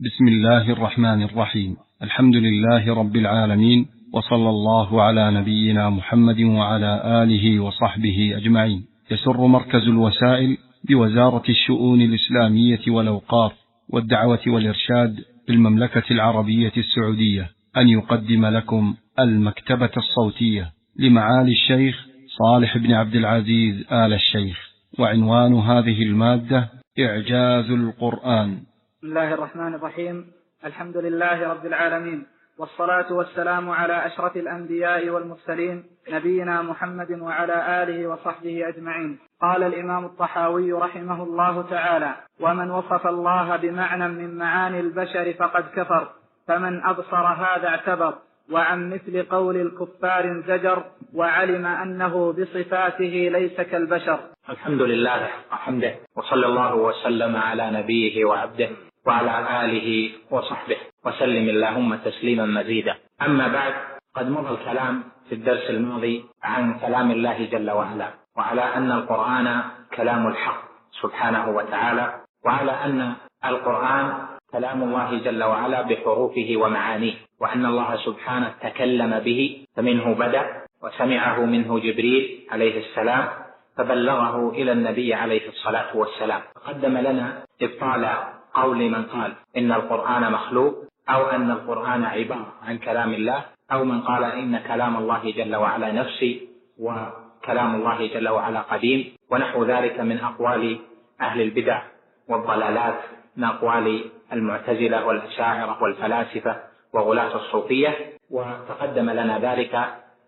بسم الله الرحمن الرحيم. الحمد لله رب العالمين، وصلى الله على نبينا محمد وعلى آله وصحبه أجمعين. يسر مركز الوسائل بوزارة الشؤون الإسلامية والأوقاف والدعوة والإرشاد بالمملكة العربية السعودية أن يقدم لكم المكتبة الصوتية لمعالي الشيخ صالح بن عبد العزيز آل الشيخ، وعنوان هذه المادة إعجاز القرآن. بسم الله الرحمن الرحيم. الحمد لله رب العالمين، والصلاة والسلام على أشرف الأنبياء والمرسلين نبينا محمد وعلى آله وصحبه أجمعين. قال الإمام الطحاوي رحمه الله تعالى: ومن وصف الله بمعنى من معاني البشر فقد كفر، فمن أبصر هذا اعتبر، وعن مثل قول الكفار زجر، وعلم أنه بصفاته ليس كالبشر. الحمد لله وحمده، وصلى الله وسلم على نبيه وعبده وعلى آله وصحبه وسلم اللهم تسليما مزيدا. أما بعد، قد مضى الكلام في الدرس الماضي عن كلام الله جل وعلا، وعلى أن القرآن كلام الحق سبحانه وتعالى، وعلى أن القرآن كلام الله جل وعلا بحروفه ومعانيه، وأن الله سبحانه تكلم به، فمنه بدأ وسمعه منه جبريل عليه السلام فبلغه إلى النبي عليه الصلاة والسلام. قدم لنا إبطال قول من قال إن القرآن مخلوق، أو أن القرآن عبارة عن كلام الله، أو من قال إن كلام الله جل وعلا نفسي وكلام الله جل وعلا قديم، ونحو ذلك من أقوال أهل البدع والضلالات، من أقوال المعتزلة والأشاعرة والفلاسفة وغلاة الصوفية. وتقدم لنا ذلك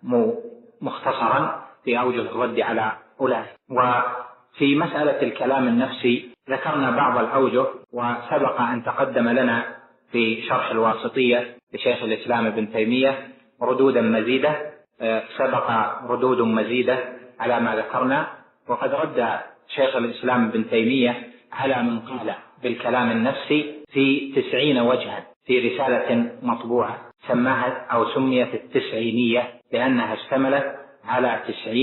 مختصرا في أوجه الرد على أولئك. وفي مسألة الكلام النفسي ذكرنا بعض الأوجه، وسبق أن تقدم لنا في شرح الواسطية لشيخ الإسلام ابن تيمية ردودا مزيدة، سبق ردود مزيدة على ما ذكرنا. وقد رد شيخ الإسلام ابن تيمية على من قال بالكلام النفسي في 90 وجها في رسالة مطبوعة سماها أو سميت التسعينية، لأنها اشتملت على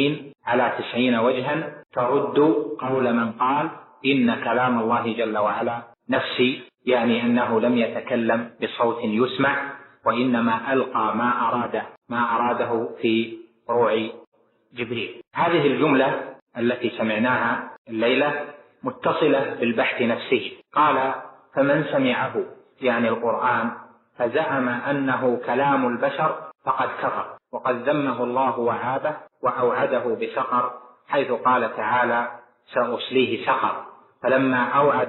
90 وجها ترد قول من قال إن كلام الله جل وعلا نفسي، يعني أنه لم يتكلم بصوت يسمع، وإنما ألقى ما أراده في روع جبريل. هذه الجملة التي سمعناها الليلة متصلة بالبحث نفسه. قال: فمن سمعه، يعني القرآن، فزعم أنه كلام البشر فقد كفر، وقد ذمه الله وعابه وأوعده بسقر، حيث قال تعالى: سأصليه سقر. فلما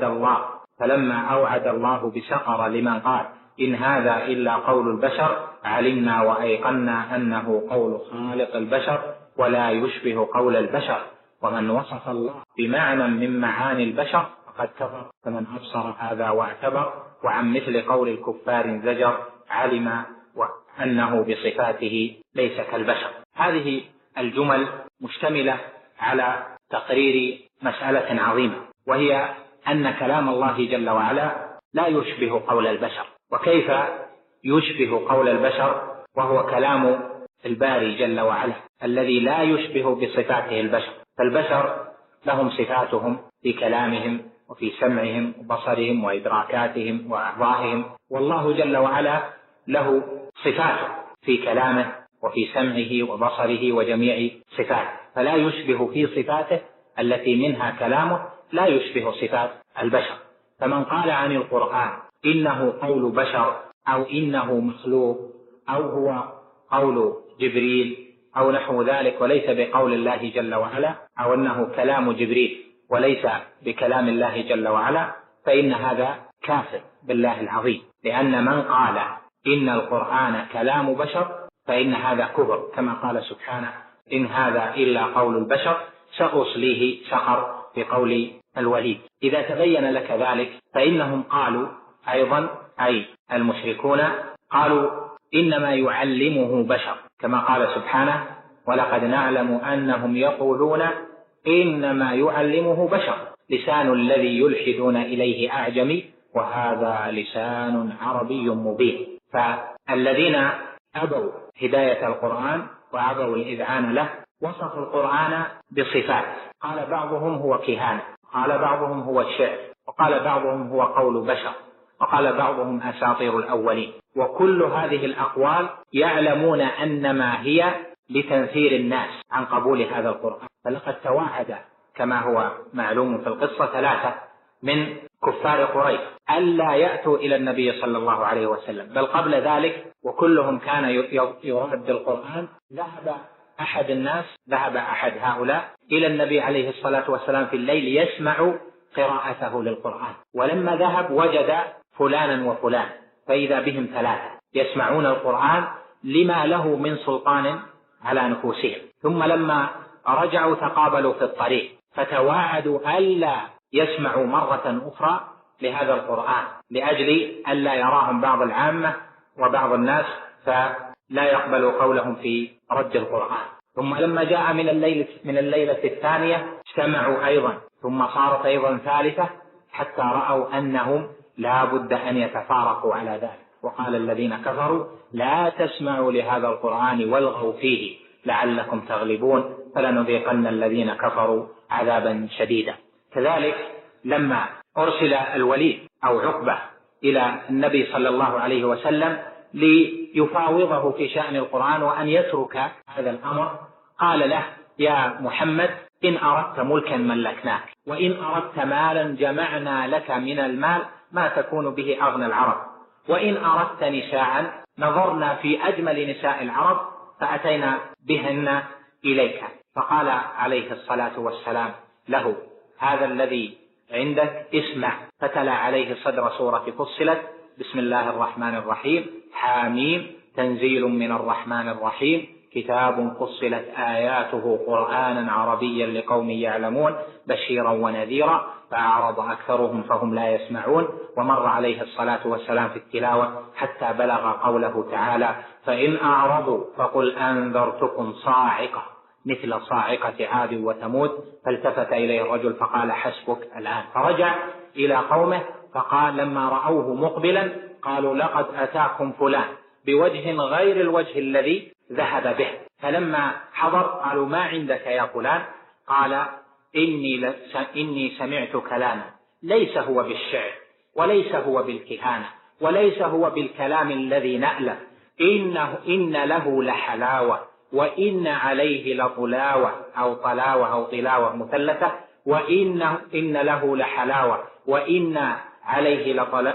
أوعد الله بسقر لمن قال إن هذا إلا قول البشر، علمنا وأيقنا أنه قول خالق البشر ولا يشبه قول البشر. ومن وصف الله بمعنى من معاني البشر فقد كفر، فمن أبصر هذا واعتبر، وعن مثل قول الكفار زجر، علم وأنه بصفاته ليس كالبشر. هذه الجمل مشتملة على تقرير مسألة عظيمة، وهي أن كلام الله جل وعلا لا يشبه قول البشر. وكيف يشبه قول البشر وهو كلام الباري جل وعلا الذي لا يشبه بصفاته البشر؟ فالبشر لهم صفاتهم في كلامهم وفي سمعهم وبصرهم وإدراكاتهم وأعضائهم، والله جل وعلا له صفاته في كلامه وفي سمعه وبصره وجميع صفاته، فلا يشبه في صفاته التي منها كلامه، لا يشبه صفات البشر. فمن قال عن القرآن إنه قول بشر، أو إنه مخلوق، أو هو قول جبريل أو نحو ذلك وليس بقول الله جل وعلا، أو أنه كلام جبريل وليس بكلام الله جل وعلا، فإن هذا كافر بالله العظيم. لأن من قال إن القرآن كلام بشر فإن هذا كفر، كما قال سبحانه: إن هذا إلا قول البشر سأصليه سقر، في قول الوليد. إذا تبين لك ذلك فإنهم قالوا أيضا، أي المشركون، قالوا إنما يعلمه بشر، كما قال سبحانه: ولقد نعلم أنهم يقولون إنما يعلمه بشر، لسان الذي يلحدون إليه أعجمي، وهذا لسان عربي مبين. فالذين أبوا هداية القرآن وأبوا الإذعان له وصفوا القرآن بصفات، قال بعضهم هو كهانة، قال بعضهم هو الشعر، وقال بعضهم هو قول بشر، وقال بعضهم أساطير الأولين. وكل هذه الأقوال يعلمون أنما هي لتنفير الناس عن قبول هذا القرآن. فلقد توعد كما هو معلوم في القصة 3 من كفار قريش ألا يأتوا إلى النبي صلى الله عليه وسلم، بل قبل ذلك وكلهم كان يرد القرآن. ذهب أحد هؤلاء إلى النبي عليه الصلاة والسلام في الليل يسمع قراءته للقرآن، ولما ذهب وجد فلانا وفلان، فإذا بهم 3 يسمعون القرآن لما له من سلطان على نفوسهم. ثم لما رجعوا تقابلوا في الطريق فتواعدوا ألا يسمعوا مرة أخرى لهذا القرآن لأجل ألا يراهم بعض العامة وبعض الناس فلا يقبلوا قولهم في رد القرآن. ثم لما جاء من الليلة الثانية اجتمعوا أيضا، ثم صارت أيضا 3 حتى رأوا أنهم لا بد أن يتفارقوا على ذلك. وقال الذين كفروا لا تسمعوا لهذا القرآن والغوا فيه لعلكم تغلبون فلنذيقن الذين كفروا عذابا شديدا. كذلك لما أرسل الوليد أو عقبة إلى النبي صلى الله عليه وسلم ليفاوضه في شأن القرآن وأن يترك هذا الأمر، قال له يا محمد إن أردت ملكا ملكناك، وإن أردت مالا جمعنا لك من المال ما تكون به أغنى العرب، وإن أردت نساء نظرنا في أجمل نساء العرب فأتينا بهن إليك. فقال عليه الصلاة والسلام له هذا الذي عندك اسمع، فتلا عليه صدر سورة فصلت بسم الله الرحمن الرحيم حاميم تنزيل من الرحمن الرحيم كتاب فصلت آياته قرآنا عربيا لقوم يعلمون بشيرا ونذيرا فأعرض أكثرهم فهم لا يسمعون. ومر عليه الصلاة والسلام في التلاوة حتى بلغ قوله تعالى فإن أعرضوا فقل أنذرتكم صاعقة مثل صاعقة عاد وثمود، فالتفت إليه الرجل فقال حسبك الآن. فرجع إلى قومه فقال لما رأوه مقبلا قالوا لقد أتاكم فلان بوجه غير الوجه الذي ذهب به. فلما حضر قالوا ما عندك يا فلان؟ قال إني سمعت كلاما ليس هو بالشعر وليس هو بالكهانة وليس هو بالكلام الذي نألف، إن له لحلاوة وإن عليه لطلاوة أو طلاوة أو طلاوة مثلثة، وإن له لحلاوة وإن عليه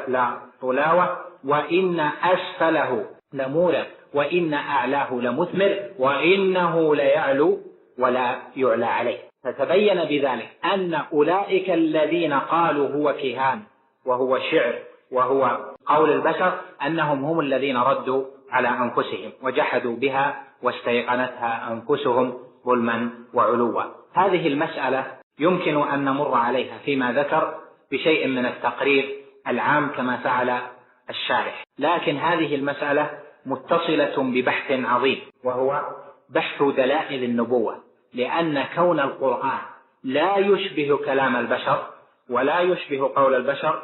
لطلاوة وإن أسفله لمورع وإن أعلاه لمثمر وإنه ليعلو ولا يعلى عليه. فتبين بذلك أن أولئك الذين قالوا هو كهان وهو شعر وهو قول البشر أنهم هم الذين ردوا على أنفسهم وجحدوا بها واستيقنتها أنفسهم ظلما وعلوا. هذه المسألة يمكن أن نمر عليها فيما ذكر بشيء من التقرير العام كما فعل الشارح، لكن هذه المسألة متصلة ببحث عظيم وهو بحث دلائل النبوة، لأن كون القرآن لا يشبه كلام البشر ولا يشبه قول البشر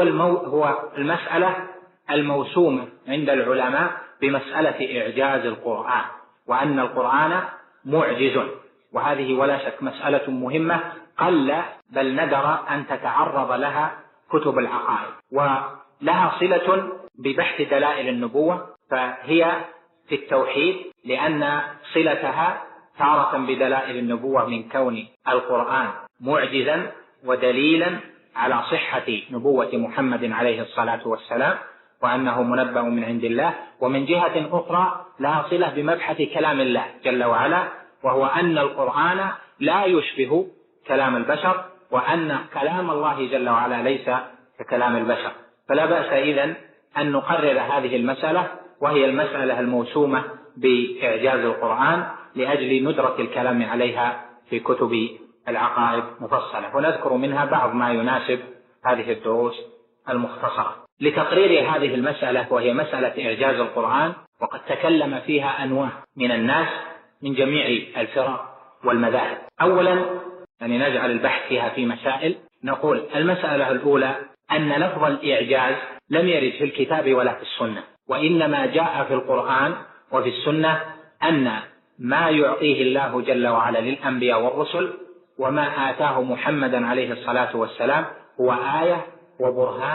هو المسألة الموسومة عند العلماء بمسألة إعجاز القرآن، وأن القرآن معجز. وهذه ولا شك مسألة مهمة قل بل ندر أن تتعرض لها كتب العقائد، ولها صلة ببحث دلائل النبوة، فهي في التوحيد لأن صلتها تارة بدلائل النبوة من كون القرآن معجزا ودليلا على صحة نبوة محمد عليه الصلاة والسلام وأنه منبأ من عند الله، ومن جهة أخرى لها صلة بمبحث كلام الله جل وعلا، وهو أن القرآن لا يشبه كلام البشر وأن كلام الله جل وعلا ليس ككلام البشر. فلا بأس إذن أن نقرر هذه المسألة، وهي المسألة الموسومة بإعجاز القرآن لأجل ندرة الكلام عليها في كتب العقائد مفصلة، ونذكر منها بعض ما يناسب هذه الدروس المختصرة. لتقرير هذه المسألة وهي مسألة إعجاز القرآن، وقد تكلم فيها أنواع من الناس من جميع الفرق والمذاهب. أولا نجعل البحث فيها في مسائل. نقول المسألة الأولى أن لفظ الإعجاز لم يرد في الكتاب ولا في السنة، وإنما جاء في القرآن وفي السنة أن ما يعطيه الله جل وعلا للأنبياء والرسل وما آتاه محمدا عليه الصلاة والسلام هو آية وبرهان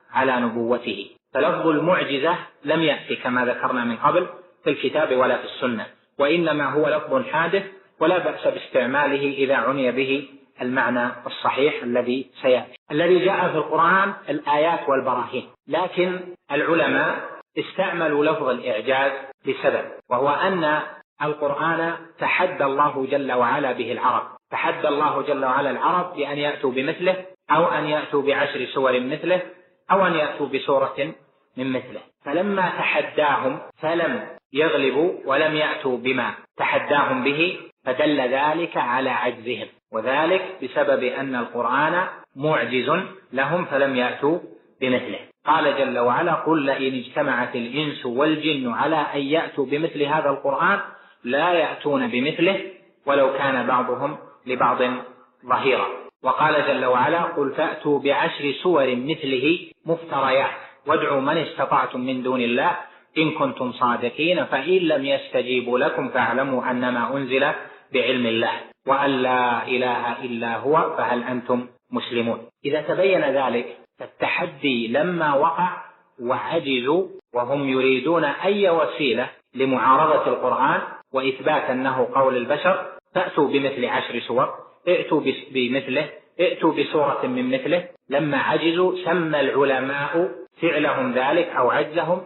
على نبوته. فلفظ المعجزة لم يأتي كما ذكرنا من قبل في الكتاب ولا في السنة، وإنما هو لفظ حادث ولا بأس باستعماله إذا عني به المعنى الصحيح الذي سيأتي. الذي جاء في القرآن الآيات والبراهين، لكن العلماء استعملوا لفظ الإعجاز لسبب، وهو أن القرآن تحدى الله جل وعلا به العرب، تحدى الله جل وعلا العرب بأن يأتوا بمثله، أو أن يأتوا ب10 سور مثله، أو أن يأتوا بسورة من مثله. فلما تحداهم فلم يغلبوا ولم يأتوا بما تحداهم به، فدل ذلك على عجزهم، وذلك بسبب أن القرآن معجز لهم فلم يأتوا بمثله. قال جل وعلا: قل لئن اجتمعت الإنس والجن على أن يأتوا بمثل هذا القرآن لا يأتون بمثله ولو كان بعضهم لبعض ظهيرا. وقال جل وعلا: قل فأتوا ب10 سور مثله مفتريات وادعوا من استطعتم من دون الله إن كنتم صادقين فإن لم يستجيبوا لكم فاعلموا أنما أنزل بعلم الله وأن لا إله إلا هو فهل أنتم مسلمون. إذا تبين ذلك فالتحدي لما وقع وعجزوا وهم يريدون أي وسيلة لمعارضة القرآن وإثبات أنه قول البشر، فأتوا بمثل 10 سور، ائتوا بمثله، ائتوا بسورة من مثله. لما عجزوا سمى العلماء فعلهم ذلك أو عجزهم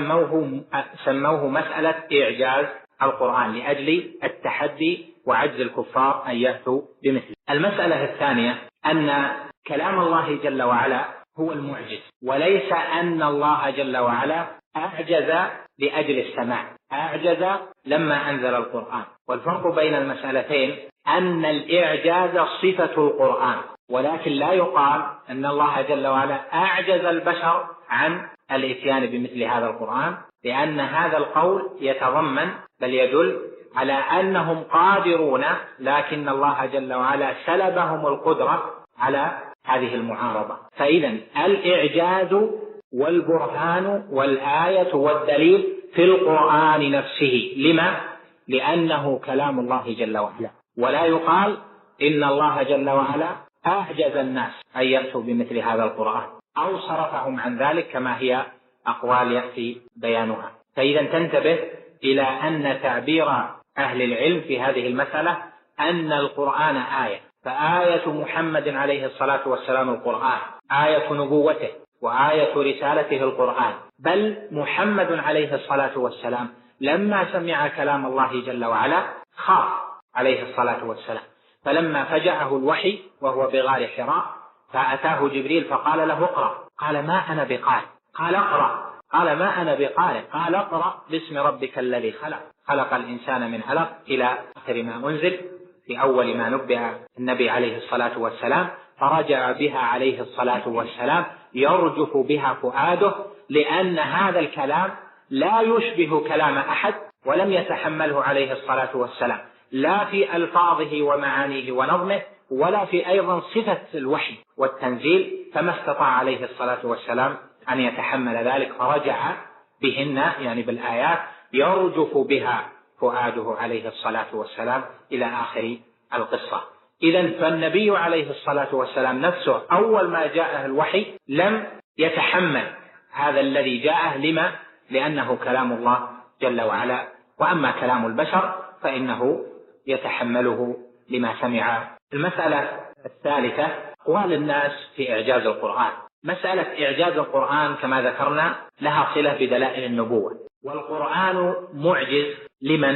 سموه مسألة إعجاز القرآن لأجل التحدي وعجز الكفار أن يأتوا بمثله. المسألة الثانية أن كلام الله جل وعلا هو المعجز، وليس أن الله جل وعلا أعجز لأجل السماع، أعجز لما أنزل القرآن. والفرق بين المسألتين أن الإعجاز صفة القرآن، ولكن لا يقال أن الله جل وعلا أعجز البشر عن الإتيان بمثل هذا القرآن، لأن هذا القول يتضمن بل يدل على أنهم قادرون، لكن الله جل وعلا سلبهم القدرة على هذه المعارضة. فإذا الإعجاز والبرهان والآية والدليل في القرآن نفسه. لما؟ لأنه كلام الله جل وعلا، ولا يقال إن الله جل وعلا أعجز الناس أن يأتوا بمثل هذا القرآن أو صرفهم عن ذلك كما هي أقوال يأتي بيانها. فإذا تنتبه إلى أن تعبير أهل العلم في هذه المسألة أن القرآن آية، فآية محمد عليه الصلاة والسلام القرآن، آية نبوته وآية رسالته القرآن. بل محمد عليه الصلاة والسلام لما سمع كلام الله جل وعلا خاف عليه الصلاة والسلام، فلما فجأه الوحي وهو بغار حراء فأتاه جبريل فقال له اقرأ، قال ما أنا بقارئ، قال اقرأ، قال ما أنا بقارئ، قال اقرأ باسم ربك الذي خلق، خلق الإنسان من علق إلى آخر ما أنزل في أول ما نبئ النبي عليه الصلاة والسلام. فرجع بها عليه الصلاة والسلام يرجف بها فؤاده، لأن هذا الكلام لا يشبه كلام أحد ولم يتحمله عليه الصلاة والسلام، لا في ألفاظه ومعانيه ونظمه ولا في أيضا صفة الوحي والتنزيل، فما استطاع عليه الصلاة والسلام أن يتحمل ذلك، فرجع بهن يعني بالآيات يرجف بها فؤاده عليه الصلاة والسلام إلى آخر القصة. إذن فالنبي عليه الصلاة والسلام نفسه أول ما جاءه الوحي لم يتحمل هذا الذي جاءه. لما؟ لأنه كلام الله جل وعلا، وأما كلام البشر فإنه يتحمله لما سمع. المسألة الثالثة أقوال الناس في إعجاز القرآن. مسألة إعجاز القرآن كما ذكرنا لها صلة بدلائل النبوة، والقرآن معجز لمن؟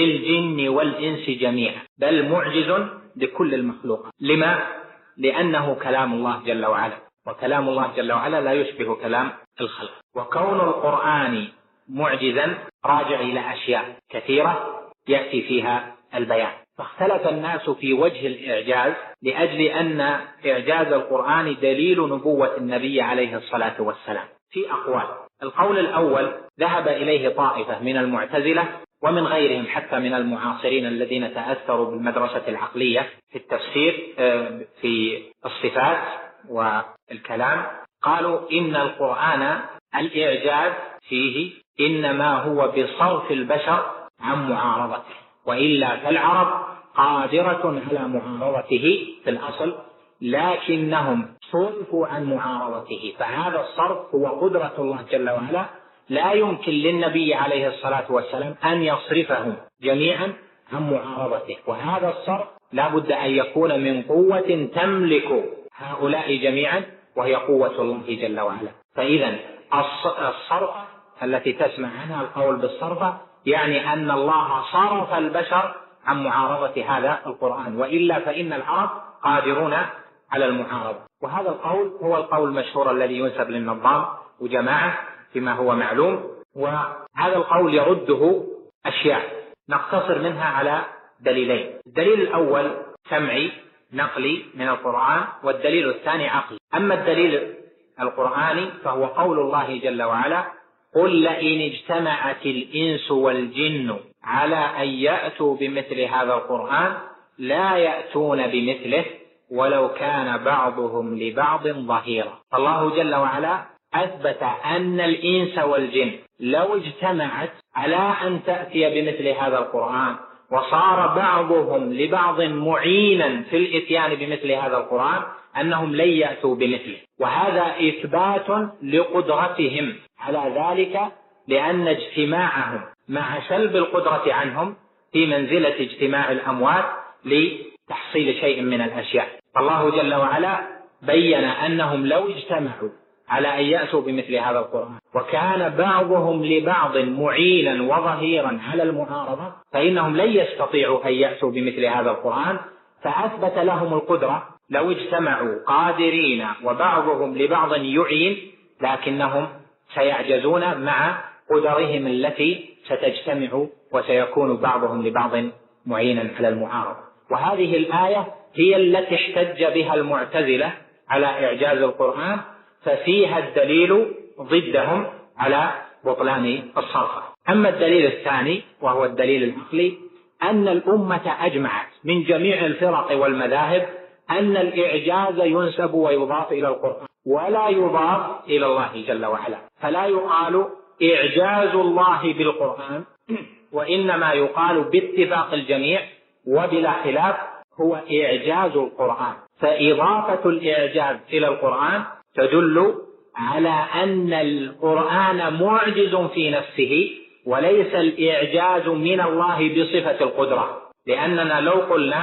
للجن والإنس جميعا، بل معجز لكل المخلوقات. لما؟ لأنه كلام الله جل وعلا، وكلام الله جل وعلا لا يشبه كلام الخلق. وكون القرآن معجزا راجع إلى أشياء كثيرة يأتي فيها البيان. فاختلف الناس في وجه الإعجاز لأجل أن إعجاز القرآن دليل نبوة النبي عليه الصلاة والسلام في أقوال. القول الأول ذهب إليه طائفة من المعتزلة ومن غيرهم حتى من المعاصرين الذين تأثروا بالمدرسة العقلية في التفسير في الصفات والكلام. قالوا إن القرآن الإعجاز فيه إنما هو بصرف البشر عن معارضته، وإلا فالعرب قادرة على معارضته في الأصل لكنهم صرفوا عن معارضته. فهذا الصرف هو قدرة الله جل وعلا، لا يمكن للنبي عليه الصلاة والسلام أن يصرفهم جميعا عن معارضته، وهذا الصرف لا بد أن يكون من قوة تملك هؤلاء جميعا، وهي قوة الله جل وعلا. فإذا الصرفة التي تسمع عنها القول بالصرفة يعني أن الله صرف البشر عن معارضة هذا القرآن، وإلا فإن العرب قادرون على المعارضة. وهذا القول هو القول المشهور الذي ينسب للنظام وجماعة فيما هو معلوم، وهذا القول يرده أشياء نقتصر منها على دليلين. الدليل الأول سمعي نقلي من القرآن، والدليل الثاني عقلي. أما الدليل القرآني فهو قول الله جل وعلا: قل لئن اجتمعت الإنس والجن على أن يأتوا بمثل هذا القرآن لا يأتون بمثله ولو كان بعضهم لبعض ظهيرا. الله جل وعلا أثبت أن الإنس والجن لو اجتمعت على أن تأتي بمثل هذا القرآن وصار بعضهم لبعض معينا في الإتيان بمثل هذا القرآن أنهم لن يأتوا بمثله. وهذا إثبات لقدرتهم على ذلك، لأن اجتماعهم مع سلب القدرة عنهم في منزلة اجتماع الأموات لتحصيل شيء من الأشياء. الله جل وعلا بين أنهم لو اجتمعوا على أن يأتوا بمثل هذا القرآن وكان بعضهم لبعض معينا وظهيرا على المعارضة فإنهم لن يستطيعوا أن يأتوا بمثل هذا القرآن، فأثبت لهم القدرة لو اجتمعوا قادرين وبعضهم لبعض يعين، لكنهم سيعجزون مع قدرهم التي ستجتمع وسيكون بعضهم لبعض معينا على المعارضة. وهذه الآية هي التي احتج بها المعتزلة على إعجاز القرآن، ففيها الدليل ضدهم على بطلان الصرفة. أما الدليل الثاني وهو الدليل العقلي، أن الأمة أجمعت من جميع الفرق والمذاهب أن الإعجاز ينسب ويضاف إلى القرآن ولا يضاف إلى الله جل وعلا، فلا يقال إعجاز الله بالقرآن، وإنما يقال باتفاق الجميع وبلا خلاف هو إعجاز القرآن. فإضافة الإعجاز إلى القرآن تدل على أن القرآن معجز في نفسه وليس الإعجاز من الله بصفة القدرة، لأننا لو قلنا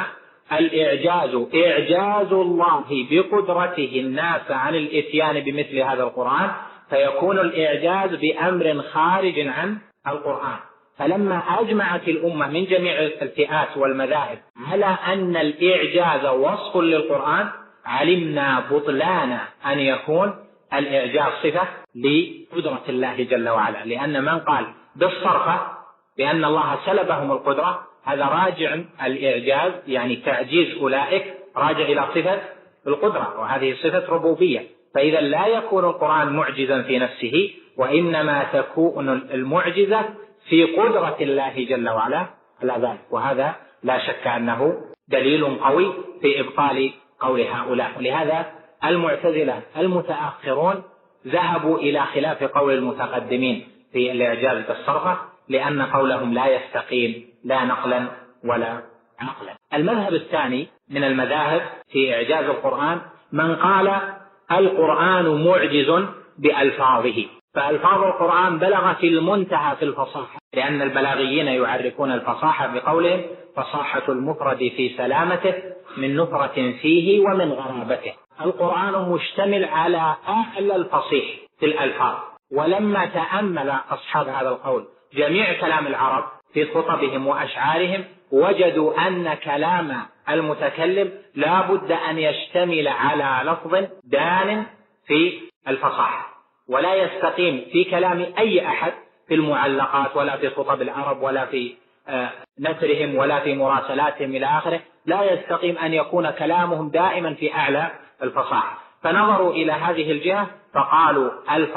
الإعجاز إعجاز الله بقدرته الناس عن الإتيان بمثل هذا القرآن فيكون الإعجاز بأمر خارج عن القرآن. فلما أجمعت الأمة من جميع الفئات والمذاهب على أن الإعجاز وصف للقرآن علمنا بطلان أن يكون الإعجاز صفة لقدرة الله جل وعلا، لأن من قال بالصرفة بأن الله سلبهم القدرة هذا راجع الإعجاز يعني تعجيز أولئك راجع إلى صفة القدرة، وهذه صفة ربوبية. فإذا لا يكون القرآن معجزا في نفسه، وإنما تكون المعجزة في قدرة الله جل وعلا على ذلك، وهذا لا شك أنه دليل قوي في إبطال قول هؤلاء. ولهذا المعتزلة المتأخرون ذهبوا إلى خلاف قول المتقدمين في الإعجاز بالصرفة، لأن قولهم لا يستقيم لا نقلا ولا عقلا. المذهب الثاني من المذاهب في إعجاز القرآن من قال القرآن معجز بألفاظه، فألفاظ القرآن بلغت المنتهى في الفصاحة، لأن البلاغيين يعرفون الفصاحة بقولهم فصاحة المفرد في سلامته من نفرة فيه ومن غرابته. القرآن مشتمل على أعلى الفصيح في الألفاظ. ولما تأمل أصحاب هذا القول جميع كلام العرب في خطبهم وأشعارهم وجدوا أن كلام المتكلم لا بد أن يشتمل على لفظ دان في الفصاحة، ولا يستقيم في كلام أي أحد في المعلقات ولا في خطب العرب ولا في نثرهم ولا في مراسلاتهم إلى آخره، لا يستقيم أن يكون كلامهم دائما في أعلى الفصاحة. فنظروا إلى هذه الجهة فقالوا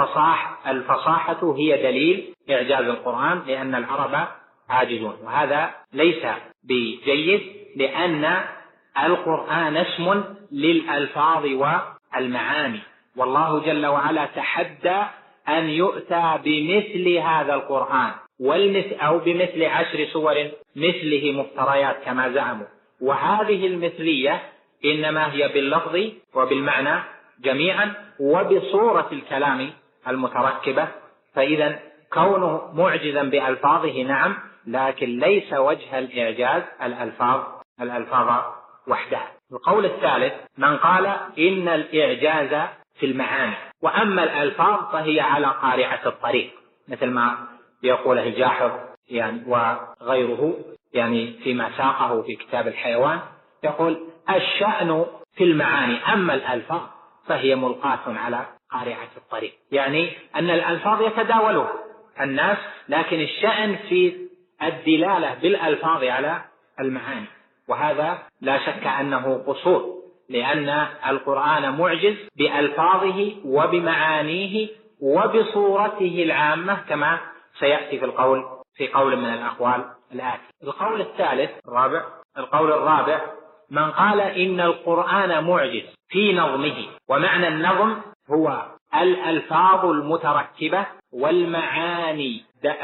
الفصاحة هي دليل إعجاز القرآن، لأن العرب عاجزون، وهذا ليس بجيد، لأن القرآن اسم للألفاظ والمعاني، والله جل وعلا تحدى أن يؤتى بمثل هذا القرآن أو بمثل 10 سور مثله مفتريات كما زعموا. وهذه المثلية إنما هي باللفظ وبالمعنى جميعا وبصورة الكلام المتركبة. فإذا كونه معجزا بألفاظه نعم، لكن ليس وجه الإعجاز الألفاظ وحدها. القول الثالث من قال إن الإعجاز في المعاني، وأما الألفاظ فهي على قارعة الطريق، مثل ما يقوله الجاحظ يعني وغيره يعني فيما ساقه في كتاب الحيوان، يقول الشأن في المعاني، أما الألفاظ فهي ملقاة على قارعة الطريق، يعني أن الألفاظ يتداولها الناس، لكن الشأن في الدلالة بالألفاظ على المعاني، وهذا لا شك أنه قصور، لأن القرآن معجز بألفاظه وبمعانيه وبصورته العامة كما سيأتي في قول من الأقوال الآتي. القول الرابع من قال إن القرآن معجز في نظمه، ومعنى النظم هو الألفاظ المتركبة والمعاني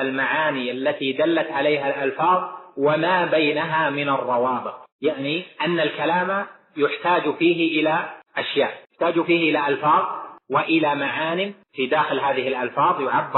التي دلت عليها الألفاظ وما بينها من الروابط، يعني أن الكلام يحتاج فيه إلى أشياء، يحتاج فيه إلى ألفاظ وإلى معان في داخل هذه الألفاظ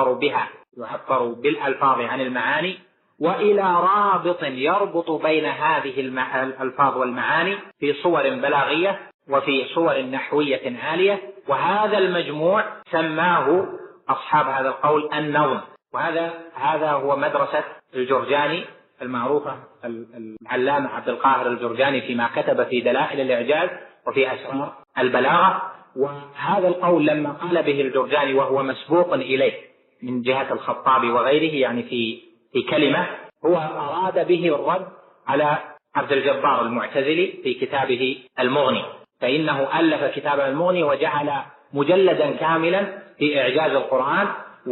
يعبر بالألفاظ عن المعاني، وإلى رابط يربط بين هذه الألفاظ والمعاني في صور بلاغية وفي صور نحوية عالية، وهذا المجموع سماه أصحاب هذا القول النظم. وهذا هو مدرسة الجرجاني المعروفة، العلامة عبد القاهر الجرجاني فيما كتب في دلائل الإعجاز وفي أسرار البلاغة. وهذا القول لما قال به الجرجاني وهو مسبوق إليه من جهة الخطابي وغيره يعني في كلمة، هو أراد به الرد على عبد الجبار المعتزلي في كتابه المغني، فإنه ألف كتاب المغني وجعل مجلدا كاملا في إعجاز القرآن،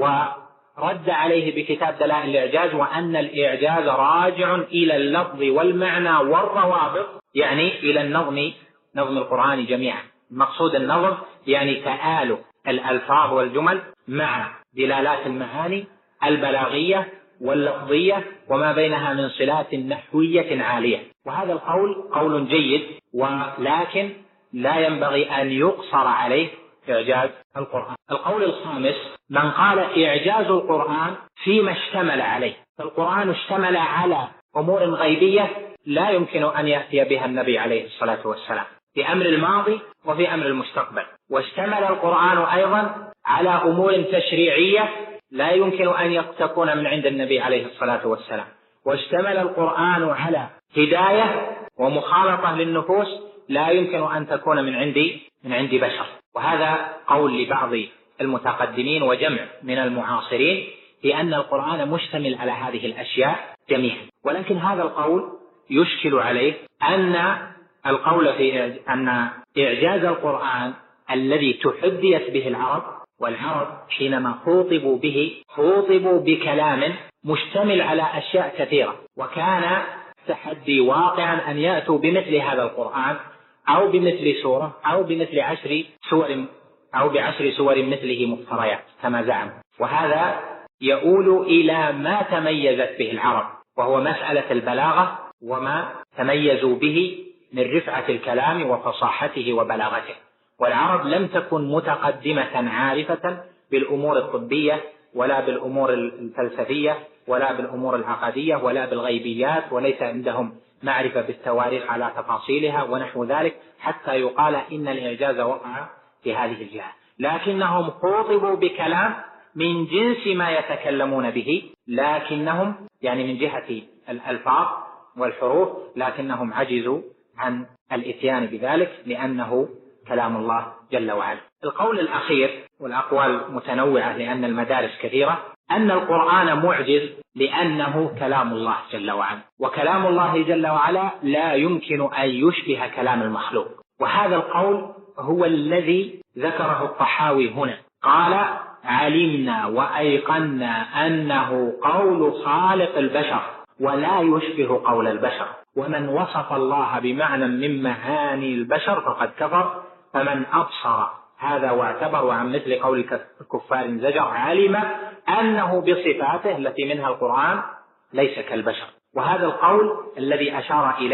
ورد عليه بكتاب دلائل الإعجاز، وأن الإعجاز راجع إلى اللفظ والمعنى والروابط، يعني إلى نظم القرآن جميعا. مقصود النظم يعني تآلف الألفاظ والجمل مع دلالات المعاني البلاغية واللفظية وما بينها من صلات نحوية عالية. وهذا القول قول جيد، ولكن لا ينبغي أن يقصر عليه إعجاز القرآن. القول الخامس من قال إعجاز القرآن فيما اشتمل عليه، فالقرآن اشتمل على أمور غيبية لا يمكن أن يأتي بها النبي عليه الصلاة والسلام في أمر الماضي وفي أمر المستقبل، واشتمل القرآن أيضا على أمور تشريعية لا يمكن أن تكون من عند النبي عليه الصلاة والسلام، واشتمل القرآن على هداية ومخالطة للنفوس لا يمكن أن تكون من عند بشر. وهذا قول لبعض المتقدمين وجمع من المعاصرين في أن القرآن مشتمل على هذه الأشياء جميعا، ولكن هذا القول يشكل عليه أن القول في أن إعجاز القرآن الذي تحديت به العرب، والعرب حينما خوطبوا بكلام مشتمل على أشياء كثيرة، وكان تحدي واقعا أن يأتوا بمثل هذا القرآن أو بمثل سورة أو بمثل 10 سور أو ب10 سور مثله مفتريات كما زعم. وهذا يؤول إلى ما تميزت به العرب، وهو مسألة البلاغة وما تميزوا به من رفعة الكلام وفصاحته وبلاغته. والعرب لم تكن متقدمة عارفة بالأمور الطبية ولا بالأمور الفلسفية ولا بالأمور العقدية ولا بالغيبيات، وليس عندهم معرفة بالتواريخ على تفاصيلها ونحو ذلك حتى يقال إن الإعجاز وقع في هذه الجهة، لكنهم خوطبوا بكلام من جنس ما يتكلمون به، لكنهم يعني من جهة الألفاظ والحروف، لكنهم عجزوا عن الإتيان بذلك لأنه كلام الله جل وعلا. القول الأخير، والأقوال متنوعة لأن المدارس كثيرة، أن القرآن معجز لأنه كلام الله جل وعلا، وكلام الله جل وعلا لا يمكن أن يشبه كلام المخلوق. وهذا القول هو الذي ذكره الطحاوي هنا، قال علمنا وأيقنا أنه قول خالق البشر ولا يشبه قول البشر، ومن وصف الله بمعنى من معاني البشر فقد كفر، فمن أبصر هذا واعتبر عن مثل قول الكفار زجر علم أنه بصفاته التي منها القرآن ليس كالبشر. وهذا القول الذي أشار إليه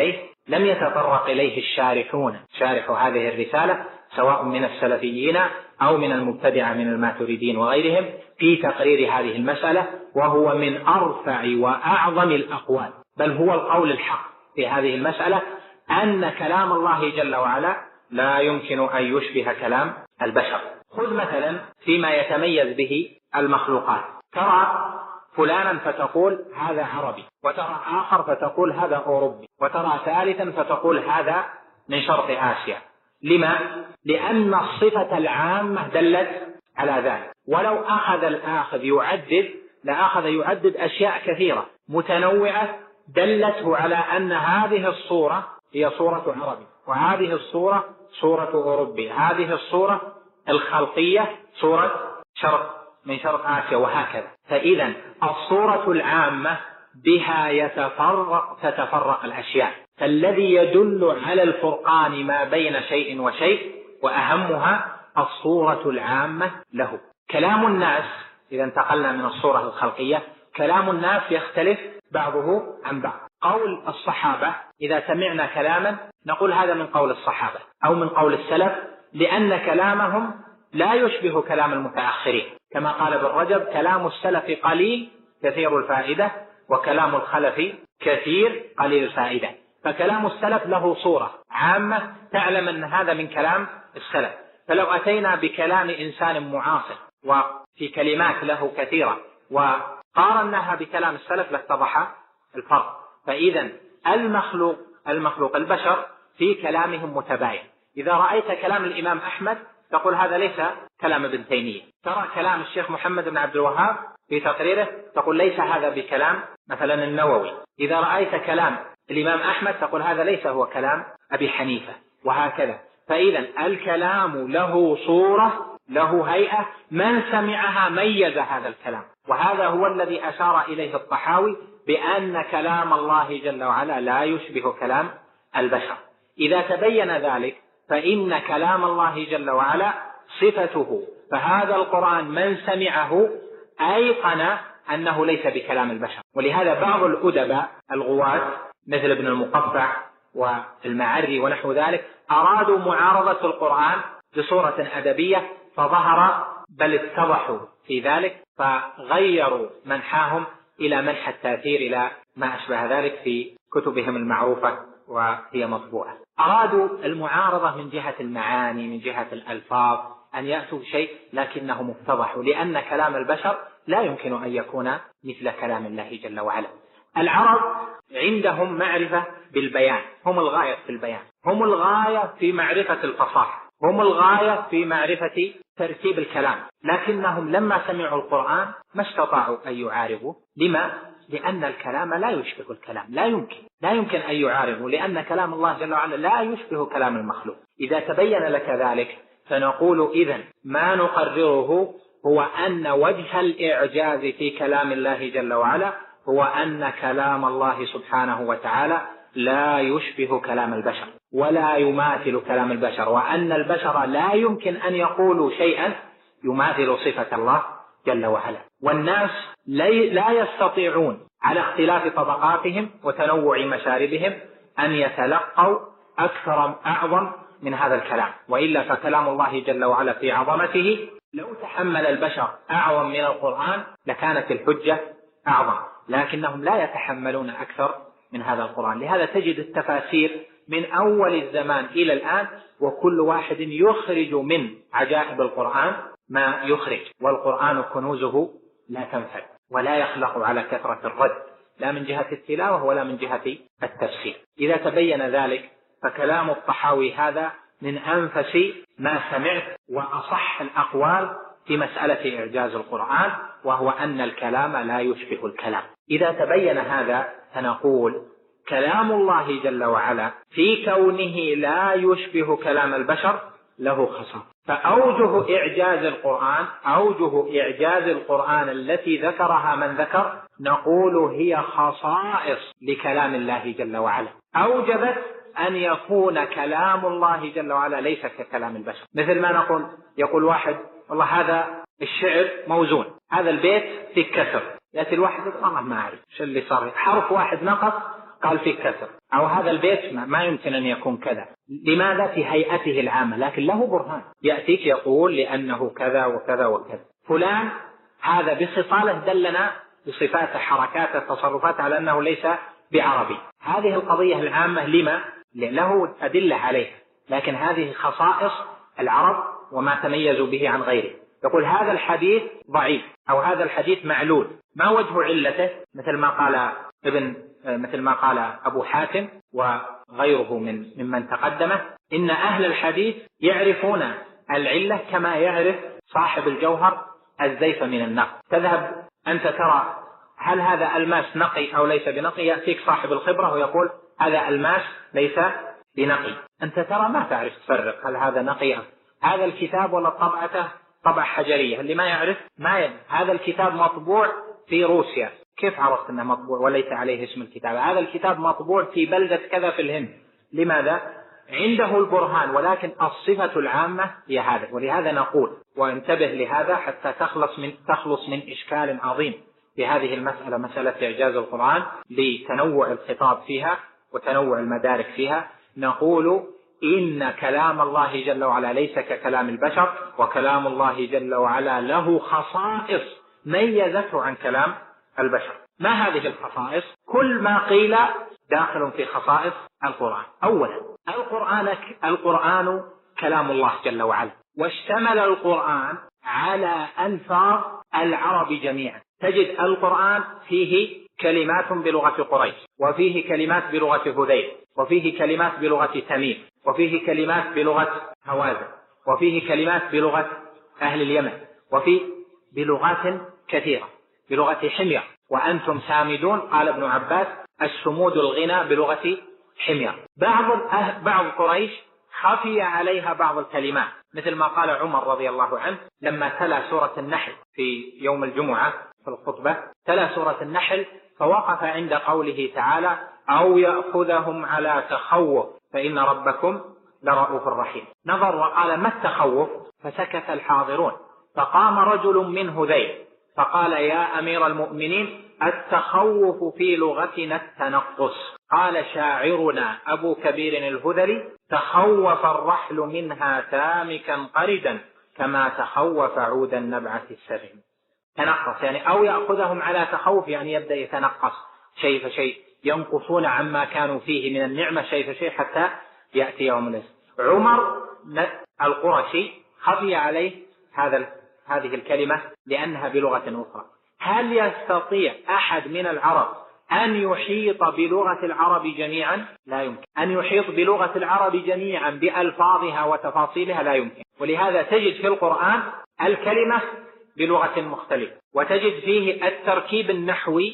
لم يتطرق إليه الشارحون، شارح هذه الرسالة سواء من السلفيين أو من المبتدعة من الماتريديين وغيرهم في تقرير هذه المسألة، وهو من أرفع وأعظم الأقوال، بل هو القول الحق في هذه المسألة، أن كلام الله جل وعلا لا يمكن أن يشبه كلام البشر. خذ مثلا فيما يتميز به المخلوقات، ترى فلانا فتقول هذا عربي، وترى آخر فتقول هذا أوروبي، وترى ثالثا فتقول هذا من شرق آسيا. لما؟ لأن الصفة العامة دلت على ذلك. ولو أخذ الآخذ يعدد لأخذ يعدد أشياء كثيرة متنوعة دلته على أن هذه الصورة هي صورة عربي، وهذه الصورة صورة أوروبي، هذه الصورة الخلقية صورة من شرق آسيا، وهكذا. فإذا الصورة العامة بها تتفرق الأشياء، فالذي يدل على الفرقان ما بين شيء وشيء وأهمها الصورة العامة له. كلام الناس إذا انتقلنا من الصورة الخلقية، كلام الناس يختلف بعضه عن بعض. قول الصحابة إذا سمعنا كلاما نقول هذا من قول الصحابة أو من قول السلف، لأن كلامهم لا يشبه كلام المتأخرين، كما قال ابن رجب: كلام السلف قليل كثير الفائدة، وكلام الخلف كثير قليل الفائدة. فكلام السلف له صورة عامة تعلم أن هذا من كلام السلف، فلو أتينا بكلام إنسان معاصر وفي كلمات له كثيرة وقارناها بكلام السلف لاتضح الفرق. فإذا المخلوق البشر في كلامهم متباين. إذا رأيت كلام الإمام أحمد تقول هذا ليس كلام ابن تيمية، ترى كلام الشيخ محمد بن عبد الوهاب في تقريره تقول ليس هذا بكلام مثلا النووي. إذا رأيت كلام الإمام أحمد تقول هذا ليس هو كلام أبي حنيفة، وهكذا. فإذا الكلام له صورة له هيئة، من سمعها ميز هذا الكلام، وهذا هو الذي أشار إليه الطحاوي بأن كلام الله جل وعلا لا يشبه كلام البشر. إذا تبين ذلك فإن كلام الله جل وعلا صفته، فهذا القرآن من سمعه أيقن أنه ليس بكلام البشر. ولهذا بعض الأدباء الغواة مثل ابن المقفع والمعري ونحو ذلك أرادوا معارضة القرآن بصورة أدبية، فظهر بل اتضحوا في ذلك، فغيروا منحاهم إلى منح التأثير إلى ما أشبه ذلك في كتبهم المعروفة وهي مطبوعة. أرادوا المعارضة من جهة المعاني، من جهة الألفاظ، أن يأتوا بشيء، لكنهم اتضحوا لأن كلام البشر لا يمكن أن يكون مثل كلام الله جل وعلا. العرب عندهم معرفة بالبيان، هم الغاية في البيان، هم الغاية في معرفة الفصاحة، هم الغاية في معرفة ترتيب الكلام، لكنهم لما سمعوا القرآن ما استطاعوا أن يعارضوا. لما؟ لأن الكلام لا يشبه الكلام، لا يمكن أن يعارضوا، لأن كلام الله جل وعلا لا يشبه كلام المخلوق. إذا تبين لك ذلك فنقول إذن ما نقرره هو أن وجه الإعجاز في كلام الله جل وعلا هو أن كلام الله سبحانه وتعالى لا يشبه كلام البشر ولا يماثل كلام البشر، وأن البشر لا يمكن أن يقولوا شيئا يماثل صفة الله جل وعلا. والناس لا يستطيعون على اختلاف طبقاتهم وتنوع مشاربهم أن يتلقوا أعظم من هذا الكلام، وإلا فكلام الله جل وعلا في عظمته لو تحمل البشر أعظم من القرآن لكانت الحجة أعظم، لكنهم لا يتحملون أكثر من هذا القرآن. لهذا تجد التفاسير من أول الزمان إلى الآن وكل واحد يخرج من عجائب القرآن ما يخرج، والقرآن كنوزه لا تنفد ولا يخلق على كثرة الرد، لا من جهة التلاوة ولا من جهة التفسير. إذا تبين ذلك فكلام الطحاوي هذا من أنفس ما سمعت وأصح الأقوال في مسألة إعجاز القرآن، وهو أن الكلام لا يشبه الكلام. إذا تبين هذا فنقول كلام الله جل وعلا في كونه لا يشبه كلام البشر له خصائص. فأوجه إعجاز القرآن التي ذكرها من ذكر نقول هي خصائص لكلام الله جل وعلا، أوجبت أن يكون كلام الله جل وعلا ليس ككلام البشر. مثل ما يقول واحد والله هذا الشعر موزون، هذا البيت في كسر، يأتي الواحد يقول والله ما أعرف شو اللي صار، حرف واحد نقص قال في كسر، أو هذا البيت ما يمكن أن يكون كذا. لماذا؟ في هيئته العامة، لكن له برهان يأتيك يقول لأنه كذا وكذا وكذا. فلان هذا بخصاله دلنا بصفاته، حركاته، تصرفاته، على أنه ليس بعربي. هذه القضية العامة لما؟ له أدلة عليها، لكن هذه خصائص العرب وما تميزوا به عن غيره. يقول هذا الحديث ضعيف أو هذا الحديث معلول، ما وجه علته؟ مثل ما قال أبو حاتم وغيره ممن تقدمه، إن أهل الحديث يعرفون العلة كما يعرف صاحب الجوهر الزيف من النقي. تذهب أنت ترى هل هذا الماس نقي أو ليس بنقي، يأتيك صاحب الخبرة ويقول هذا الماس ليس بنقي. أنت ترى ما تعرف تفرق هل هذا نقي، هذا الكتاب ولا طبعته طبع حجرية، اللي ما يعرف ما يعرف. هذا الكتاب مطبوع في روسيا، كيف عرفت أنه مطبوع وليس عليه اسم الكتاب؟ هذا الكتاب مطبوع في بلدة كذا في الهند. لماذا؟ عنده البرهان، ولكن الصفة العامة هي هذا. ولهذا نقول وانتبه لهذا حتى تخلص من إشكال عظيم في هذه المسألة، مسألة إعجاز القرآن لتنوع الخطاب فيها وتنوع المدارك فيها. نقول إن كلام الله جل وعلا ليس ككلام البشر، وكلام الله جل وعلا له خصائص ميزته عن كلام البشر. ما هذه الخصائص؟ كل ما قيل داخل في خصائص القرآن. أولا، القرآن كلام الله جل وعلا، واشتمل القرآن على ألفاظ العرب جميعا. تجد القرآن فيه كلمات بلغة قريش، وفيه كلمات بلغة هذيل، وفيه كلمات بلغة تميم، وفيه كلمات بلغة هوازن، وفيه كلمات بلغة أهل اليمن، وفي بلغات كثيرة، بلغة حمير. وأنتم سامدون، قال ابن عباس السمود الغنى بلغة حمير. بعض قريش خفي عليها بعض الكلمات، مثل ما قال عمر رضي الله عنه لما تلا سورة النحل في يوم الجمعة في الخطبة، تلا سورة النحل فوقف عند قوله تعالى أو يأخذهم على تخوف فإن ربكم لرؤوف رحيم. نظر وقال ما التخوف؟ فسكت الحاضرون، فقام رجل من هذيل فقال يا أمير المؤمنين التخوف في لغتنا التنقص. قال شاعرنا أبو كبير الهذلي تخوف الرحل منها تامكا قردا كما تخوف عود النبعة السفن. تنقص يعني أو يأخذهم على تخوف، يعني يبدأ يتنقص شيء فشيء، ينقصون عما كانوا فيه من النعمة شيء فشيء حتى يأتي يوم الإسر. عمر القرشي خفي عليه هذه الكلمة لأنها بلغة أخرى. هل يستطيع أحد من العرب أن يحيط بلغة العرب جميعا؟ لا يمكن. أن يحيط بلغة العرب جميعا بألفاظها وتفاصيلها؟ لا يمكن. ولهذا تجد في القرآن الكلمة بلغة مختلفة، وتجد فيه التركيب النحوي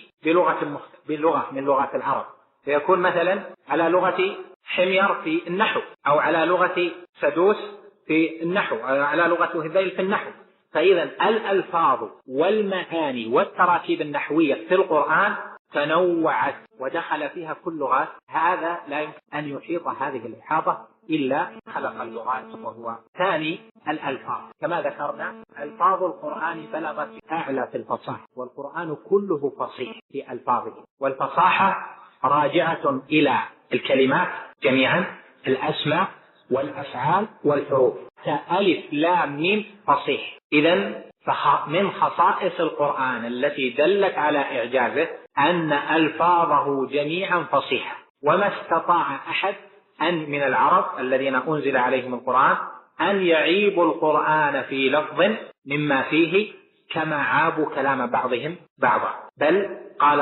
بلغة من لغات العرب، فيكون مثلا على لغة حمير في النحو، أو على لغة سدوس في النحو، أو على لغة هذيل في النحو. فإذا الألفاظ والمعاني والتراكيب النحوية في القرآن تنوعت ودخل فيها كل لغات. هذا لا يمكن أن يحيط هذه الإحاطة إلا خلق اللغات. وهو ثاني الألفاظ، كما ذكرنا ألفاظ القرآن بلغت أعلى في الفصاحة، والقرآن كله فصيح في ألفاظه، والفصاحة راجعة إلى الكلمات جميعا، الأسماء والأفعال والحروف، ألف لام ميم فصيح. إذن من خصائص القرآن التي دلت على إعجازه أن ألفاظه جميعا فصيحة، وما استطاع أحد أن من العرب الذين أنزل عليهم القرآن أن يعيبوا القرآن في لفظ مما فيه كما عابوا كلام بعضهم بعضا، بل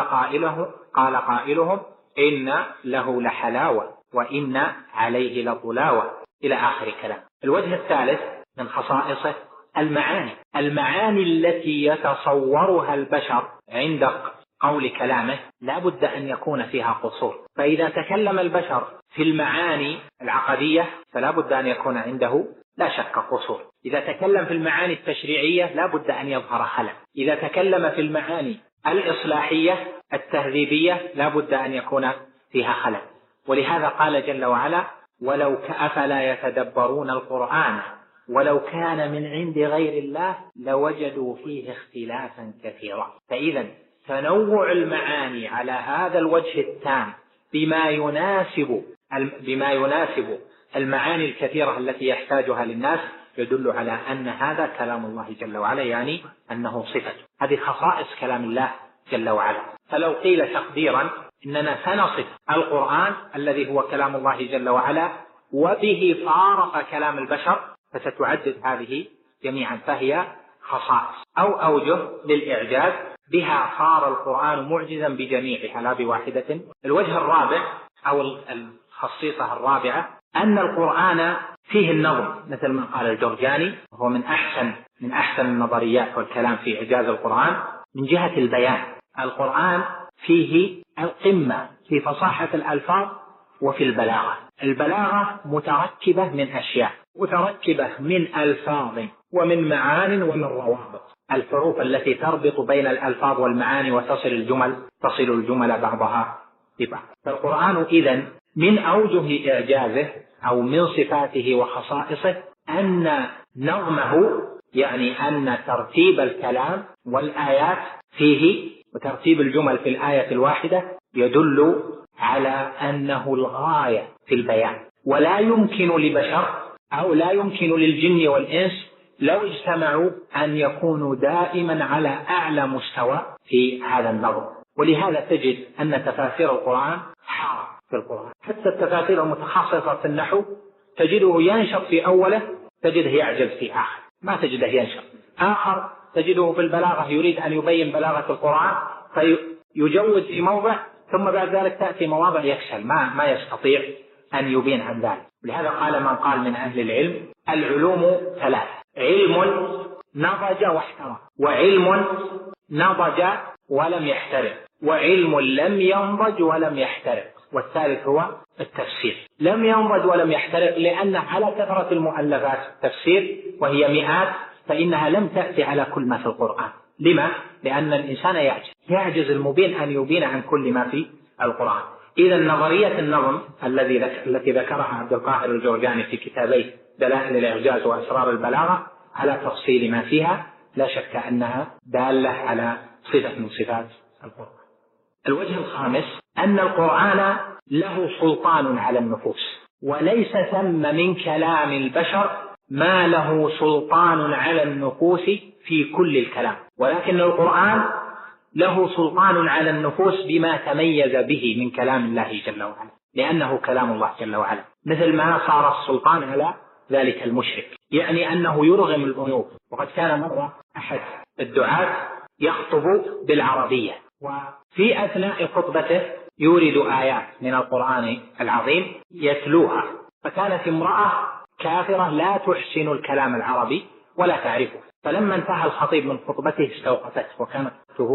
قال قائلهم إن له لحلاوة وإن عليه لطلاوة إلى آخر كلام. الوجه الثالث من خصائصه المعاني التي يتصورها البشر عند قول كلامه لا بد أن يكون فيها قصور. فإذا تكلم البشر في المعاني العقدية فلا بد أن يكون عنده لا شك قصور. إذا تكلم في المعاني التشريعية لا بد أن يظهر خلل. إذا تكلم في المعاني الإصلاحية التهذيبية لا بد أن يكون فيها خلل. ولهذا قال جل وعلا ولو أفلا يتدبرون القرآن ولو كان من عند غير الله لوجدوا فيه اختلافا كثيرا. فإذا تنوع المعاني على هذا الوجه التام بما يناسب المعاني الكثيرة التي يحتاجها للناس يدل على أن هذا كلام الله جل وعلا، يعني أنه صفة. هذه خصائص كلام الله جل وعلا. فلو قيل تقديرا إننا سنصف القرآن الذي هو كلام الله جل وعلا وبه فارق كلام البشر، فستعدد هذه جميعا، فهي خصائص أو أوجه للإعجاز، بها صار القرآن معجزا بجميعها لا بواحدة. الوجه الرابع أو الخصيصة الرابعة أن القرآن فيه النظم، مثل ما قال الجرجاني، وهو من أحسن النظريات والكلام في إعجاز القرآن من جهة البيان. القرآن فيه القمة في فصاحة الألفاظ وفي البلاغة. البلاغة متركبة من أشياء، متركبة من ألفاظ ومن معان ومن روابط، الحروف التي تربط بين الألفاظ والمعاني وتصل الجمل بعضها ببعض. فالقرآن إذن من أوجه إعجازه أو من صفاته وخصائصه أن نظمه، يعني أن ترتيب الكلام والآيات فيه وترتيب الجمل في الآية الواحدة يدل على أنه الغاية في البيان، ولا يمكن لبشر أو لا يمكن للجن والإنس لو اجتمعوا أن يكونوا دائما على أعلى مستوى في هذا النظم. ولهذا تجد أن تفاسير القرآن حارة في القرآن، حتى التفاسير المتخصصة في النحو تجده ينشط في أوله، تجده يعجز في آخر، ما تجده ينشط. آخر تجده في البلاغة يريد أن يبين بلاغة القرآن فيجوز في موضع، ثم بعد ذلك تأتي مواضع يفشل، ما يستطيع أن يبين عن ذلك. لهذا قال من قال من أهل العلم: العلوم ثلاث: علم نضج واحترق، وعلم نضج ولم يحترق، وعلم لم ينضج ولم يحترق. والثالث هو التفسير. لم ينضج ولم يحترق لأن على كثرة المؤلفات التفسير وهي مئات، فإنها لم تأتي على كل ما في القرآن. لما؟ لأن الإنسان يعجز المبين أن يبين عن كل ما في القرآن. إذا نظرية النظم التي ذكرها عبد القاهر الجرجاني في كتابيه دلائل الإعجاز وأسرار البلاغة على تفصيل ما فيها، لا شك أنها دالة على صفة من صفات القرآن. الوجه الخامس أن القرآن له سلطان على النفوس، وليس ثم من كلام البشر ما له سلطان على النفوس في كل الكلام، ولكن القرآن له سلطان على النفوس بما تميز به من كلام الله جل وعلا، لأنه كلام الله جل وعلا، مثل ما صار السلطان على ذلك المشرك، يعني أنه يرغم القلوب. وقد كان مرة أحد الدعاة يخطب بالعربية، وفي أثناء خطبته يورد آيات من القرآن العظيم يتلوها، فكانت امرأة كافرة لا تحسن الكلام العربي ولا تعرفه، فلما انتهى الخطيب من خطبته استوقفته، وكانت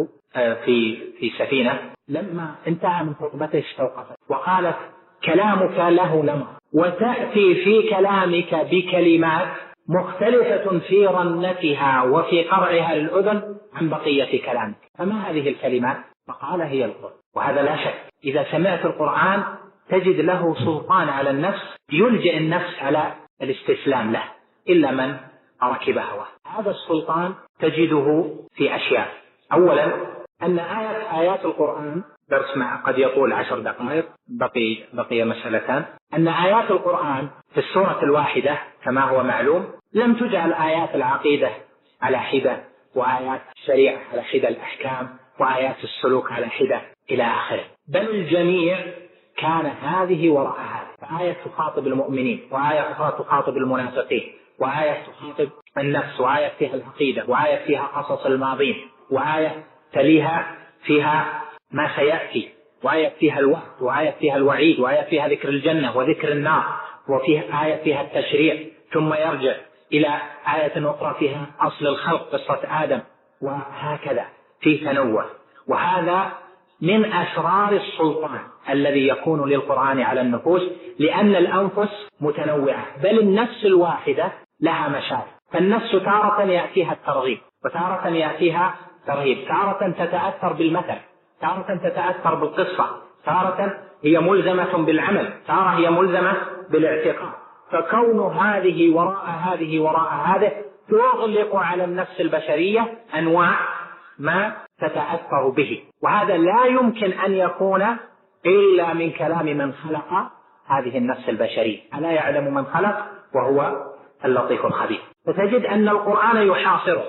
في سفينة، لما انتهى من خطبته استوقفت وقالت: كلامك له لمع، وتأتي في كلامك بكلمات مختلفة في رنتها وفي قرعها للأذن عن بقية كلامك، فما هذه الكلمات؟ فقال: هي القرآن. وهذا لا شك إذا سمعت القرآن تجد له سلطان على النفس، يلجئ النفس على الاستسلام له إلا من ركب هواه. هذا السلطان تجده في أشياء. أولا أن آيات القرآن، درس قد يطول 10 دقائق، بقي مسألتان. أن آيات القرآن في السورة الواحدة كما هو معلوم لم تجعل آيات العقيدة على حدة، وآيات الشريعة على حدة الأحكام، وآيات السلوك على حدة إلى آخره، بل الجميع كان هذه وراء هذه. فآية تخاطب المؤمنين، وآية تخاطب المنافقين، وآية تخاطب النفس، وآية فيها العقيدة، وآية فيها قصص الماضين، وآية تليها فيها ما سيأتي، وآية فيها الوعد، وآية فيها الوعيد، وآية فيها ذكر الجنة وذكر النار، وفيها آية فيها التشريع، ثم يرجع إلى آية أخرى فيها أصل الخلق قصة آدم، وهكذا في تنوع. وهذا من أسرار السلطان الذي يكون للقرآن على النفوس، لأن الأنفس متنوعة، بل النفس الواحدة لها مشاعر، فالنفس تارة يأتيها الترغيب وتارة يأتيها ترهيب، تارة تتأثر بالمثل، تارة تتأثر بالقصة، تارة هي ملزمة بالعمل، تارة هي ملزمة بالاعتقاد. فكون هذه وراء هذه تغلق على النفس البشرية أنواع ما تتأثر به، وهذا لا يمكن أن يكون إلا من كلام من خلق هذه النفس البشرية. ألا يعلم من خلق وهو اللطيف الخبير. فتجد أن القرآن يحاصره،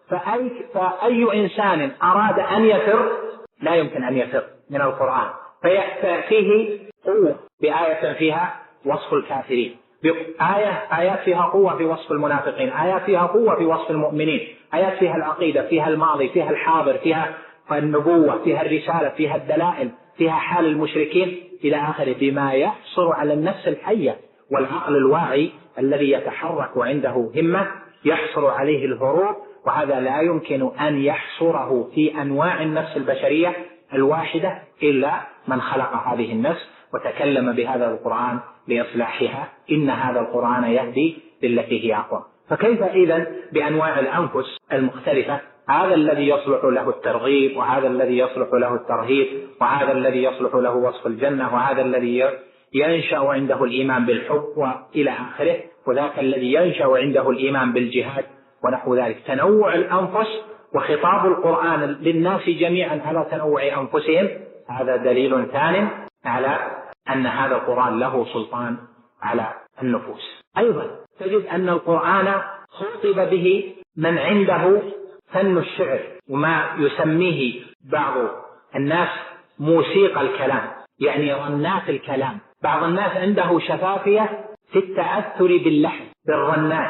فأي إنسان أراد أن يفر لا يمكن أن يفر من القرآن، فيه قوة بآية فيها وصف الكافرين، آيات فيها قوة في وصف المنافقين، آيات فيها قوة في وصف المؤمنين، آيات فيها العقيدة، فيها الماضي، فيها الحاضر، فيها النبوة، فيها الرسالة، فيها الدلائل، فيها حال المشركين إلى آخره، بما يحصر على النفس الحية والعقل الواعي الذي يتحرك عنده همة يحصر عليه الهروب. وهذا لا يمكن أن يحصره في أنواع النفس البشرية الواحدة إلا من خلق هذه النفس وتكلم بهذا القرآن لإصلاحها. إن هذا القرآن يهدي للتي هي أقوم. فكيف إذن بأنواع الأنفس المختلفة؟ هذا الذي يصلح له الترغيب، وهذا الذي يصلح له الترهيب، وهذا الذي يصلح له وصف الجنة، وهذا الذي ينشأ عنده الإيمان بالحب وإلى آخره، وذاك الذي ينشأ عنده الإيمان بالجهاد ونحو ذلك. تنوع الأنفس وخطاب القرآن للناس جميعا على تنوع أنفسهم هذا دليل ثان على أن هذا القرآن له سلطان على النفوس. أيضا تجد أن القرآن خطب به من عنده فن الشعر، وما يسميه بعض الناس موسيقى الكلام، يعني رنات الكلام. بعض الناس عنده شفافية في التأثر باللحن، بالرنات،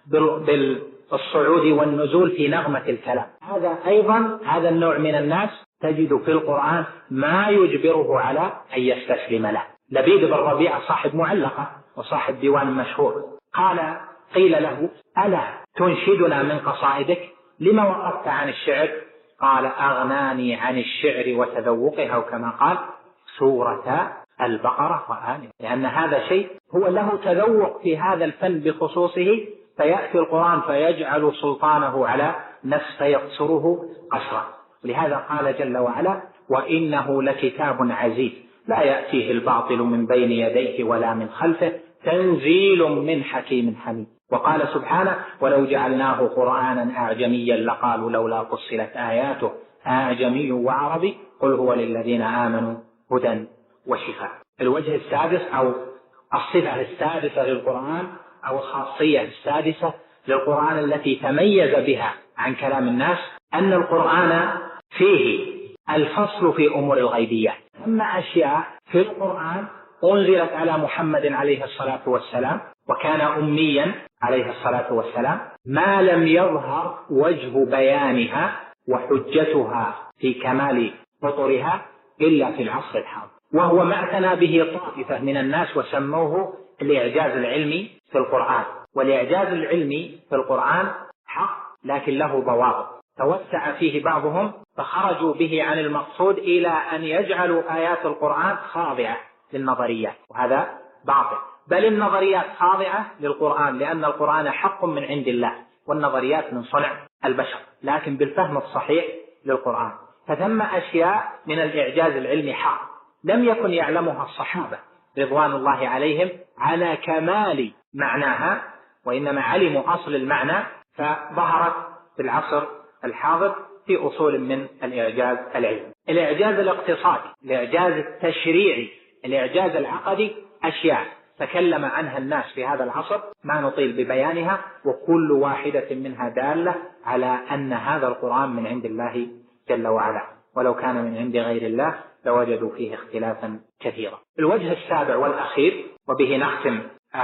بالصعود والنزول في نغمة الكلام. هذا أيضا هذا النوع من الناس تجد في القرآن ما يجبره على أن يستسلم له. لبيد بن ربيعة صاحب معلقة وصاحب ديوان مشهور قيل له: ألا تنشدنا من قصائدك؟ لما وقفت عن الشعر؟ قال: أغناني عن الشعر وتذوقها، وكما قال سورة البقرة وآل، لأن هذا شيء هو له تذوق في هذا الفن بخصوصه، فيأتي القرآن فيجعل سلطانه على نفس فيقصره قصرا. لهذا قال جل وعلا: وإنه لكتاب عزيز لا يأتيه الباطل من بين يديه ولا من خلفه تنزيل من حكيم حميد. وقال سبحانه: ولو جعلناه قرآنا أعجميا لقالوا لولا فصلت آياته أعجمي وعربي قل هو للذين آمنوا هدى وشفاء. الوجه السادس أو الصفة السادسة للقرآن أو الخاصية السادسة للقرآن التي تميز بها عن كلام الناس أن القرآن فيه الفصل في أمور الغيبيات. أما أشياء في القرآن أنزلت على محمد عليه الصلاة والسلام وكان أميا عليه الصلاة والسلام ما لم يظهر وجه بيانها وحجتها في كمال فطرها إلا في العصر الحاضر، وهو ما اعتنى به طائفة من الناس وسموه الإعجاز العلمي في القرآن. والإعجاز العلمي في القرآن حق لكن له ضوابط، توسع فيه بعضهم فخرجوا به عن المقصود إلى أن يجعلوا آيات القرآن خاضعة للنظريات، وهذا باطل. بل النظريات خاضعة للقرآن لأن القرآن حق من عند الله والنظريات من صنع البشر، لكن بالفهم الصحيح للقرآن. فثم أشياء من الإعجاز العلمي حق لم يكن يعلمها الصحابة رضوان الله عليهم على كمال معناها، وإنما علموا أصل المعنى فظهرت في العصر الحاضر في أصول من الإعجاز العلمي. الإعجاز الاقتصادي، الإعجاز التشريعي، الإعجاز العقدي، أشياء تكلم عنها الناس في هذا العصر ما نطيل ببيانها، وكل واحدة منها دالة على أن هذا القرآن من عند الله جل وعلا، ولو كان من عند غير الله لوجدوا فيه اختلافا كثيرا. الوجه السابع والأخير وبه نختم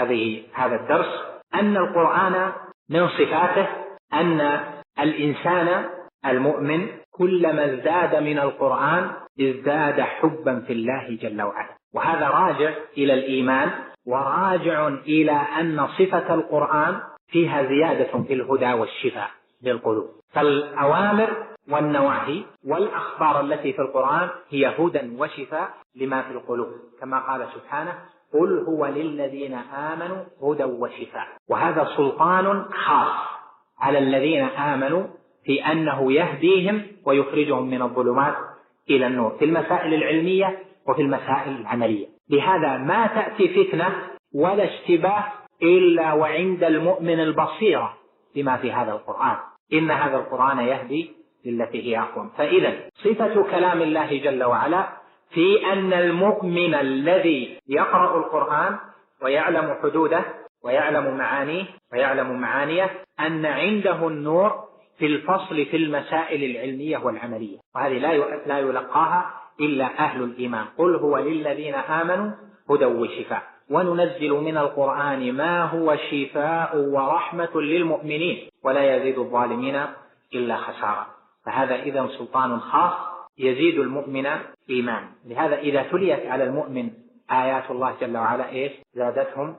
هذا الدرس أن القرآن من صفاته أن الإنسان المؤمن كلما ازداد من القرآن ازداد حبا في الله جل وعلا، وهذا راجع إلى الإيمان وراجع إلى أن صفة القرآن فيها زيادة في الهدى والشفاء للقلوب. فالأوامر والنواهي والأخبار التي في القرآن هي هدى وشفاء لما في القلوب، كما قال سبحانه: قل هو للذين آمنوا هدى وشفاء. وهذا سلطان خاص على الذين آمنوا في أنه يهديهم ويخرجهم من الظلمات إلى النور في المسائل العلمية وفي المسائل العملية. لهذا ما تأتي فتنة ولا اشتباه إلا وعند المؤمن البصيرة بما في هذا القرآن. إن هذا القرآن يهدي للتي هي أقوم. فإذا صفة كلام الله جل وعلا في أن المؤمن الذي يقرأ القرآن ويعلم حدوده ويعلم معانيه ويعلم معانيه أن عنده النور في الفصل في المسائل العلمية والعملية، وهذه لا يلقاها إلا أهل الإيمان. قل هو للذين آمنوا هدى وشفاء وننزل من القرآن ما هو شفاء ورحمة للمؤمنين ولا يزيد الظالمين إلا خسارة. فهذا إذن سلطان خاص يزيد المؤمن إيمان. لهذا إذا تليت على المؤمن آيات الله جل وعلا زادتهم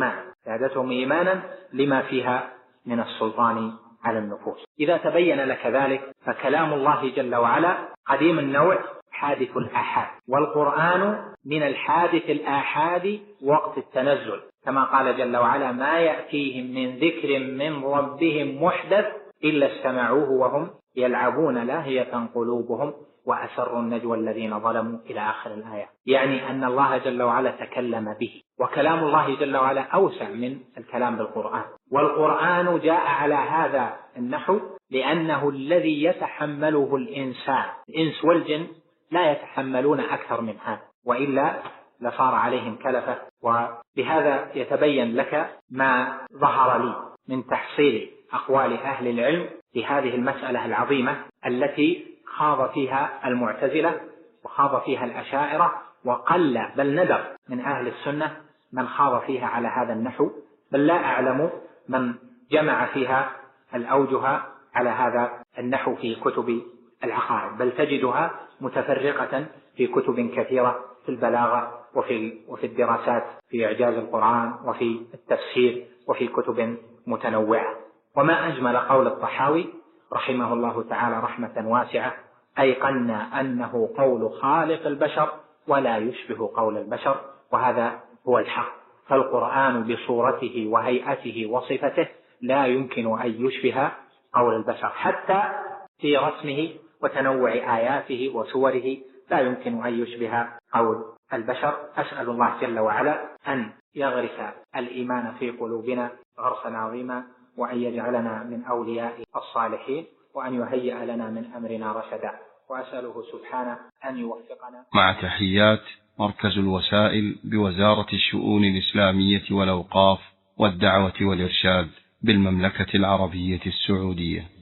إيمانا لما فيها من السلطان على النفوس. إذا تبين لك ذلك فكلام الله جل وعلا قديم النوع حادث الآحاد، والقرآن من الحادث الآحاد وقت التنزل، كما قال جل وعلا ما يأتيهم من ذكر من ربهم محدث إلا استمعوه وهم يلعبون لاهية قلوبهم وأسروا النجوى الذين ظلموا إلى آخر الآية. يعني أن الله جل وعلا تكلم به، وكلام الله جل وعلا أوسع من الكلام بالقرآن. والقرآن جاء على هذا النحو لأنه الذي يتحمله الإنس والجن لا يتحملون أكثر من هذا، وإلا لصار عليهم كلفة. وبهذا يتبين لك ما ظهر لي من تحصيل أقوال أهل العلم في هذه المسألة العظيمة التي خاض فيها المعتزلة وخاض فيها الأشاعرة، وقل بل ندر من أهل السنة من خاض فيها على هذا النحو، بل لا أعلم من جمع فيها الأوجه على هذا النحو في كتب العقائد، بل تجدها متفرقة في كتب كثيرة في البلاغة وفي الدراسات في إعجاز القرآن وفي التفسير وفي كتب متنوعة. وما أجمل قول الطحاوي رحمه الله تعالى رحمة واسعة: أيقنا أنه قول خالق البشر ولا يشبه قول البشر. وهذا هو الحق، فالقرآن بصورته وهيئته وصفته لا يمكن أن يشبه قول البشر، حتى في رسمه وتنوع آياته وسوره لا يمكن أن يشبه قول البشر. أسأل الله جل وعلا أن يغرس الإيمان في قلوبنا غرسا عظيما، وأن يجعلنا من أولياء الصالحين، وأن يهيئ لنا من أمرنا رشدا، وأسأله سبحانه أن يوفقنا. مع تحيات مركز الوسائل بوزارة الشؤون الإسلامية والأوقاف والدعوة والإرشاد بالمملكة العربية السعودية.